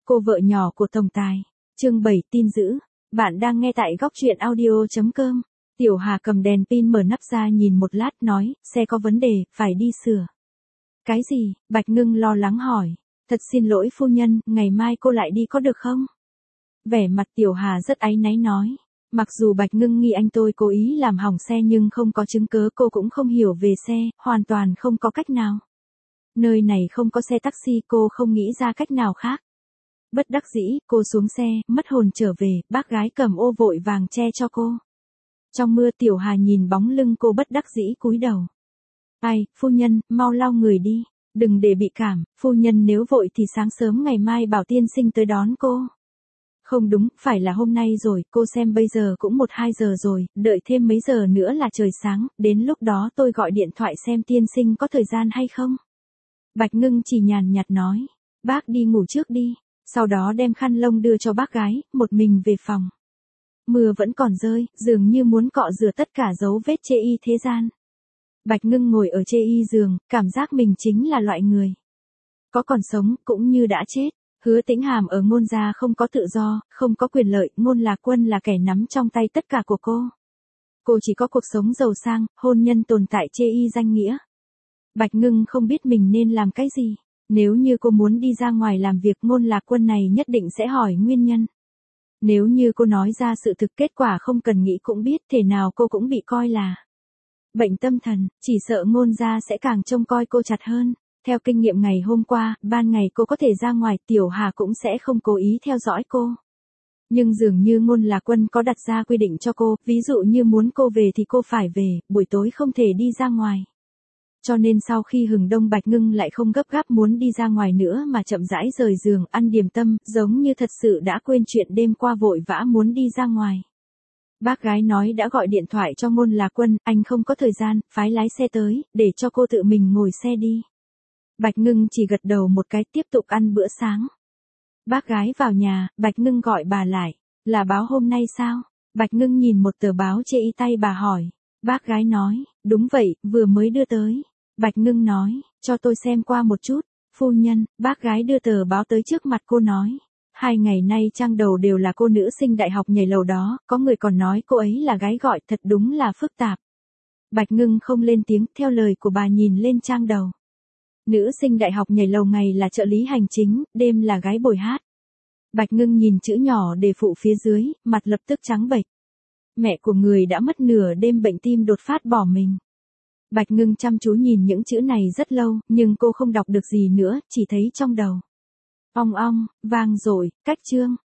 cô vợ nhỏ của tổng tài. Chương 7 tin dữ. Bạn đang nghe tại góc truyện audio.com. Tiểu Hà cầm đèn pin mở nắp ra nhìn một lát nói, xe có vấn đề, phải đi sửa. Cái gì? Bạch Ngưng lo lắng hỏi. Thật xin lỗi phu nhân, ngày mai cô lại đi có được không? Vẻ mặt Tiểu Hà rất áy náy nói. Mặc dù Bạch Ngưng nghi anh tôi cố ý làm hỏng xe nhưng không có chứng cớ, cô cũng không hiểu về xe, hoàn toàn không có cách nào. Nơi này không có xe taxi, cô không nghĩ ra cách nào khác. Bất đắc dĩ, cô xuống xe, mất hồn trở về, bác gái cầm ô vội vàng che cho cô. Trong mưa Tiểu Hà nhìn bóng lưng cô bất đắc dĩ cúi đầu. Ai, phu nhân, mau lau người đi, đừng để bị cảm, phu nhân nếu vội thì sáng sớm ngày mai bảo tiên sinh tới đón cô. Không đúng, phải là hôm nay rồi, cô xem bây giờ cũng 1-2 giờ rồi, đợi thêm mấy giờ nữa là trời sáng, đến lúc đó tôi gọi điện thoại xem tiên sinh có thời gian hay không. Bạch Ngưng chỉ nhàn nhạt nói, bác đi ngủ trước đi, sau đó đem khăn lông đưa cho bác gái, một mình về phòng. Mưa vẫn còn rơi, dường như muốn cọ rửa tất cả dấu vết chê y thế gian. Bạch Ngưng ngồi ở chê y giường, cảm giác mình chính là loại người có còn sống, cũng như đã chết. Hứa Tĩnh Hàm ở Ngôn gia không có tự do, không có quyền lợi, Ngôn Lạc Quân là kẻ nắm trong tay tất cả của cô. Cô chỉ có cuộc sống giàu sang, hôn nhân tồn tại chê y danh nghĩa. Bạch Ngưng không biết mình nên làm cái gì. Nếu như cô muốn đi ra ngoài làm việc, Ngôn Lạc Quân này nhất định sẽ hỏi nguyên nhân. Nếu như cô nói ra sự thực, kết quả không cần nghĩ cũng biết, thể nào cô cũng bị coi là bệnh tâm thần, chỉ sợ Ngôn gia sẽ càng trông coi cô chặt hơn. Theo kinh nghiệm ngày hôm qua, ban ngày cô có thể ra ngoài, Tiểu Hà cũng sẽ không cố ý theo dõi cô. Nhưng dường như Ngôn Lạc Quân có đặt ra quy định cho cô, ví dụ như muốn cô về thì cô phải về, buổi tối không thể đi ra ngoài. Cho nên sau khi hừng đông, Bạch Ngưng lại không gấp gáp muốn đi ra ngoài nữa mà chậm rãi rời giường ăn điểm tâm, giống như thật sự đã quên chuyện đêm qua vội vã muốn đi ra ngoài. Bác gái nói đã gọi điện thoại cho Ngôn Lạc Quân, anh không có thời gian, phái lái xe tới, để cho cô tự mình ngồi xe đi. Bạch Ngưng chỉ gật đầu một cái, tiếp tục ăn bữa sáng. Bác gái vào nhà, Bạch Ngưng gọi bà lại, là báo hôm nay sao? Bạch Ngưng nhìn một tờ báo chê y tay bà hỏi. Bác gái nói, đúng vậy, vừa mới đưa tới. Bạch Ngưng nói, cho tôi xem qua một chút. Phu nhân, bác gái đưa tờ báo tới trước mặt cô nói. 2 ngày nay trang đầu đều là cô nữ sinh đại học nhảy lầu đó, có người còn nói cô ấy là gái gọi, thật đúng là phức tạp. Bạch Ngưng không lên tiếng, theo lời của bà nhìn lên trang đầu. Nữ sinh đại học nhảy lầu ngày là trợ lý hành chính, đêm là gái bồi hát. Bạch Ngưng nhìn chữ nhỏ đề phụ phía dưới, mặt lập tức trắng bệch. Mẹ của người đã mất nửa đêm bệnh tim đột phát bỏ mình. Bạch Ngưng chăm chú nhìn những chữ này rất lâu, nhưng cô không đọc được gì nữa, chỉ thấy trong đầu. Ong ong, vang rồi, cách chương.